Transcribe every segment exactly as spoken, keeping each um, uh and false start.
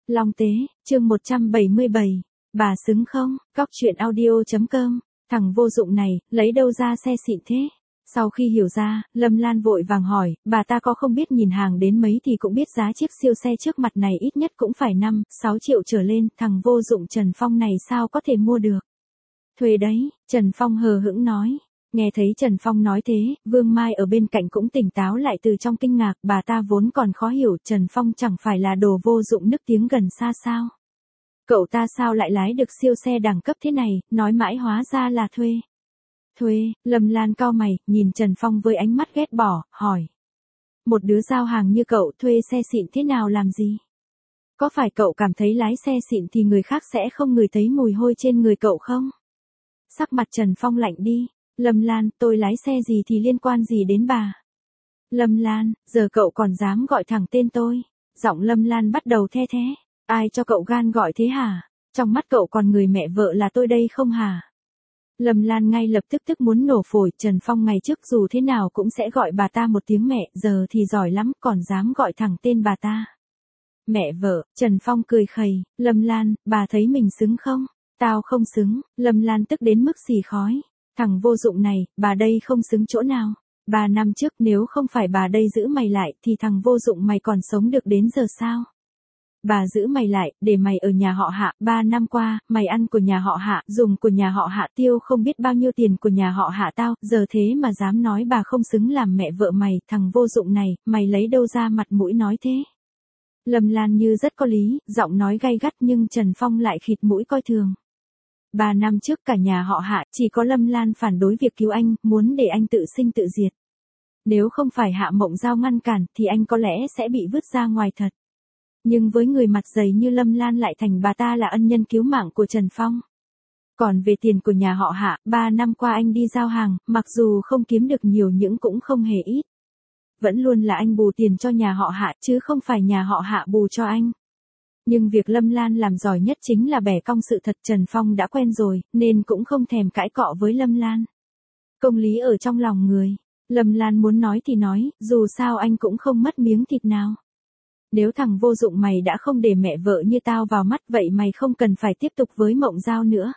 Long Tế, chương một trăm bảy mươi bảy, bà xứng không, cóc truyện audio.com, thằng vô dụng này, lấy đâu ra xe xịn thế? Sau khi hiểu ra, Lâm Lan vội vàng hỏi, bà ta có không biết nhìn hàng đến mấy thì cũng biết giá chiếc siêu xe trước mặt này ít nhất cũng phải năm, sáu triệu trở lên, thằng vô dụng Trần Phong này sao có thể mua được? Thuê đấy, Trần Phong hờ hững nói. Nghe thấy Trần Phong nói thế, Vương Mai ở bên cạnh cũng tỉnh táo lại từ trong kinh ngạc, bà ta vốn còn khó hiểu, Trần Phong chẳng phải là đồ vô dụng nức tiếng gần xa sao? Cậu ta sao lại lái được siêu xe đẳng cấp thế này, nói mãi hóa ra là thuê. Thuê, Lâm Lan cau mày, nhìn Trần Phong với ánh mắt ghét bỏ, hỏi. Một đứa giao hàng như cậu thuê xe xịn thế nào làm gì? Có phải cậu cảm thấy lái xe xịn thì người khác sẽ không ngửi thấy mùi hôi trên người cậu không? Sắc mặt Trần Phong lạnh đi. Lâm Lan, tôi lái xe gì thì liên quan gì đến bà? Lâm Lan, giờ cậu còn dám gọi thẳng tên tôi. Giọng Lâm Lan bắt đầu the thế. Ai cho cậu gan gọi thế hả? Trong mắt cậu còn người mẹ vợ là tôi đây không hả? Lâm Lan ngay lập tức tức muốn nổ phổi, Trần Phong ngày trước dù thế nào cũng sẽ gọi bà ta một tiếng mẹ, giờ thì giỏi lắm, còn dám gọi thẳng tên bà ta. Mẹ vợ, Trần Phong cười khẩy, Lâm Lan, bà thấy mình xứng không? Tao không xứng, Lâm Lan tức đến mức xì khói. Thằng vô dụng này, bà đây không xứng chỗ nào. Ba năm trước nếu không phải bà đây giữ mày lại thì thằng vô dụng mày còn sống được đến giờ sao? Bà giữ mày lại, để mày ở nhà họ Hạ, ba năm qua, mày ăn của nhà họ Hạ, dùng của nhà họ Hạ, tiêu không biết bao nhiêu tiền của nhà họ Hạ tao, giờ thế mà dám nói bà không xứng làm mẹ vợ mày, thằng vô dụng này, mày lấy đâu ra mặt mũi nói thế? Lâm Lan như rất có lý, giọng nói gay gắt nhưng Trần Phong lại khịt mũi coi thường. Ba năm trước cả nhà họ Hạ, chỉ có Lâm Lan phản đối việc cứu anh, muốn để anh tự sinh tự diệt. Nếu không phải Hạ Mộng Giao ngăn cản, thì anh có lẽ sẽ bị vứt ra ngoài thật. Nhưng với người mặt dày như Lâm Lan lại thành bà ta là ân nhân cứu mạng của Trần Phong. Còn về tiền của nhà họ Hạ, ba năm qua anh đi giao hàng, mặc dù không kiếm được nhiều nhưng cũng không hề ít. Vẫn luôn là anh bù tiền cho nhà họ Hạ, chứ không phải nhà họ Hạ bù cho anh. Nhưng việc Lâm Lan làm giỏi nhất chính là bẻ cong sự thật, Trần Phong đã quen rồi, nên cũng không thèm cãi cọ với Lâm Lan. Công lý ở trong lòng người, Lâm Lan muốn nói thì nói, dù sao anh cũng không mất miếng thịt nào. Nếu thằng vô dụng mày đã không để mẹ vợ như tao vào mắt, vậy mày không cần phải tiếp tục với Mộng Giao nữa.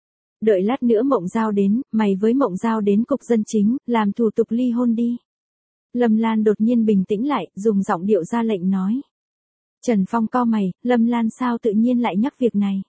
Đợi lát nữa Mộng Giao đến, mày với Mộng Giao đến cục dân chính, làm thủ tục ly hôn đi. Lâm Lan đột nhiên bình tĩnh lại, dùng giọng điệu ra lệnh nói. Trần Phong cau mày, Lâm Lan sao tự nhiên lại nhắc việc này?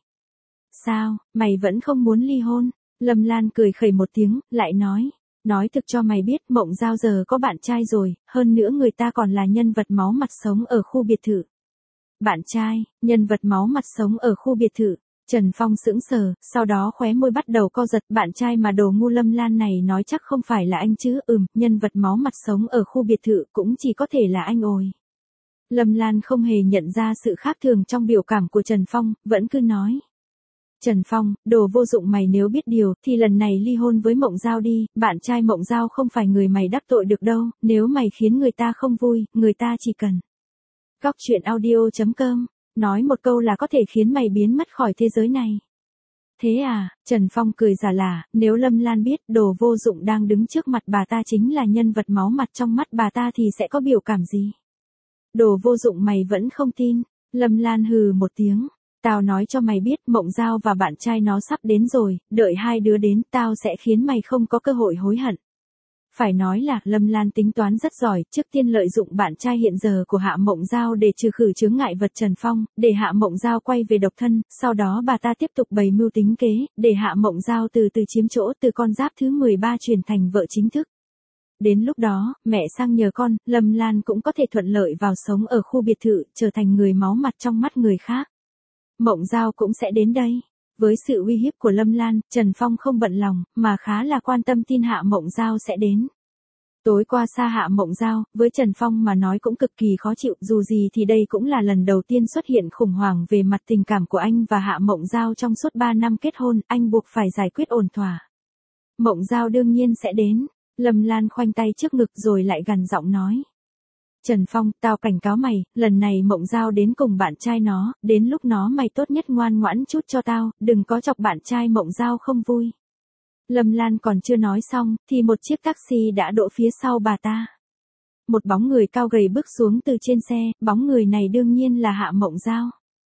Sao, mày vẫn không muốn ly hôn? Lâm Lan cười khẩy một tiếng, lại nói. Nói thực cho mày biết, Mộng Giao giờ có bạn trai rồi, hơn nữa người ta còn là nhân vật máu mặt sống ở khu biệt thự. Bạn trai, nhân vật máu mặt sống ở khu biệt thự. Trần Phong sững sờ, sau đó khóe môi bắt đầu co giật, bạn trai mà đồ ngu Lâm Lan này nói chắc không phải là anh chứ, ừm, nhân vật máu mặt sống ở khu biệt thự cũng chỉ có thể là anh ồi. Lâm Lan không hề nhận ra sự khác thường trong biểu cảm của Trần Phong, vẫn cứ nói. Trần Phong, đồ vô dụng mày, nếu biết điều, thì lần này ly hôn với Mộng Giao đi, bạn trai Mộng Giao không phải người mày đắc tội được đâu, nếu mày khiến người ta không vui, người ta chỉ cần. Cóc truyện audio.com, nói một câu là có thể khiến mày biến mất khỏi thế giới này. Thế à, Trần Phong cười giả lả, nếu Lâm Lan biết đồ vô dụng đang đứng trước mặt bà ta chính là nhân vật máu mặt trong mắt bà ta thì sẽ có biểu cảm gì? Đồ vô dụng mày vẫn không tin, Lâm Lan hừ một tiếng. Tao nói cho mày biết, Mộng Giao và bạn trai nó sắp đến rồi, đợi hai đứa đến, tao sẽ khiến mày không có cơ hội hối hận. Phải nói là, Lâm Lan tính toán rất giỏi, trước tiên lợi dụng bạn trai hiện giờ của Hạ Mộng Giao để trừ khử chướng ngại vật Trần Phong, để Hạ Mộng Giao quay về độc thân, sau đó bà ta tiếp tục bày mưu tính kế, để Hạ Mộng Giao từ từ chiếm chỗ từ con giáp thứ mười ba chuyển thành vợ chính thức. Đến lúc đó, mẹ sang nhờ con, Lâm Lan cũng có thể thuận lợi vào sống ở khu biệt thự, trở thành người máu mặt trong mắt người khác. Mộng Giao cũng sẽ đến đây. Với sự uy hiếp của Lâm Lan, Trần Phong không bận lòng, mà khá là quan tâm tin Hạ Mộng Giao sẽ đến. Tối qua xa Hạ Mộng Giao, với Trần Phong mà nói cũng cực kỳ khó chịu, dù gì thì đây cũng là lần đầu tiên xuất hiện khủng hoảng về mặt tình cảm của anh và Hạ Mộng Giao trong suốt ba năm kết hôn, anh buộc phải giải quyết ổn thỏa. Mộng Giao đương nhiên sẽ đến. Lâm Lan khoanh tay trước ngực rồi lại gằn giọng nói. Trần Phong, tao cảnh cáo mày, lần này Mộng Giao đến cùng bạn trai nó, đến lúc nó mày tốt nhất ngoan ngoãn chút cho tao, đừng có chọc bạn trai Mộng Giao không vui. Lâm Lan còn chưa nói xong, thì một chiếc taxi đã đỗ phía sau bà ta. Một bóng người cao gầy bước xuống từ trên xe, bóng người này đương nhiên là Hạ Mộng Giao.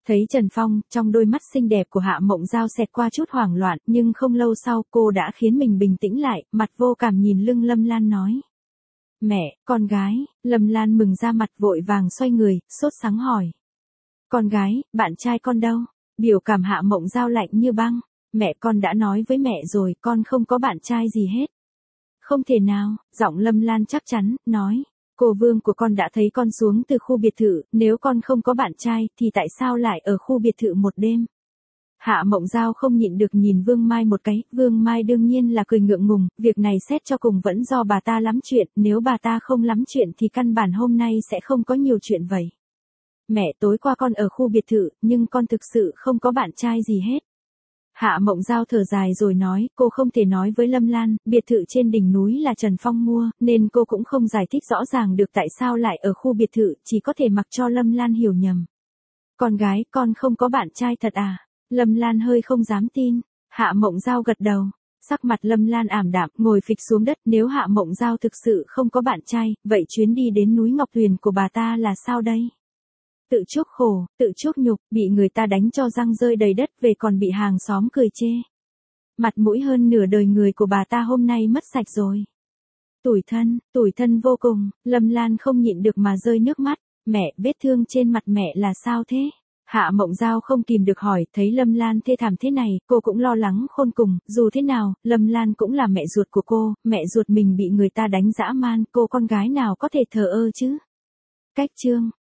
Thấy Trần Phong, trong đôi mắt xinh đẹp của Hạ Mộng Giao xẹt qua chút hoảng loạn, nhưng không lâu sau cô đã khiến mình bình tĩnh lại, mặt vô cảm nhìn lưng Lâm Lan nói. Mẹ, con gái, Lâm Lan mừng ra mặt vội vàng xoay người, sốt sắng hỏi. Con gái, bạn trai con đâu? Biểu cảm Hạ Mộng Giao lạnh như băng. Mẹ con đã nói với mẹ rồi, con không có bạn trai gì hết. Không thể nào, giọng Lâm Lan chắc chắn, nói. Cô Vương của con đã thấy con xuống từ khu biệt thự, nếu con không có bạn trai, thì tại sao lại ở khu biệt thự một đêm? Hạ Mộng Giao không nhịn được nhìn Vương Mai một cái, Vương Mai đương nhiên là cười ngượng ngùng, việc này xét cho cùng vẫn do bà ta lắm chuyện, nếu bà ta không lắm chuyện thì căn bản hôm nay sẽ không có nhiều chuyện vậy. Mẹ, tối qua con ở khu biệt thự, nhưng con thực sự không có bạn trai gì hết. Hạ Mộng Giao thở dài rồi nói, cô không thể nói với Lâm Lan, biệt thự trên đỉnh núi là Trần Phong mua, nên cô cũng không giải thích rõ ràng được tại sao lại ở khu biệt thự, chỉ có thể mặc cho Lâm Lan hiểu nhầm. Con gái, con không có bạn trai thật à? Lâm Lan hơi không dám tin. Hạ Mộng Giao gật đầu. Sắc mặt Lâm Lan ảm đạm, ngồi phịch xuống đất, nếu Hạ Mộng Giao thực sự không có bạn trai, vậy chuyến đi đến núi Ngọc Tuyền của bà ta là sao đây? Tự chuốc khổ, tự chuốc nhục, bị người ta đánh cho răng rơi đầy đất, về còn bị hàng xóm cười chê. Mặt mũi hơn nửa đời người của bà ta hôm nay mất sạch rồi. Tủi thân, tủi thân vô cùng, Lâm Lan không nhịn được mà rơi nước mắt. Mẹ, vết thương trên mặt mẹ là sao thế? Hạ Mộng Giao không kìm được hỏi, thấy Lâm Lan thê thảm thế này, cô cũng lo lắng khôn cùng, dù thế nào, Lâm Lan cũng là mẹ ruột của cô, mẹ ruột mình bị người ta đánh dã man, cô con gái nào có thể thờ ơ chứ? Cách chương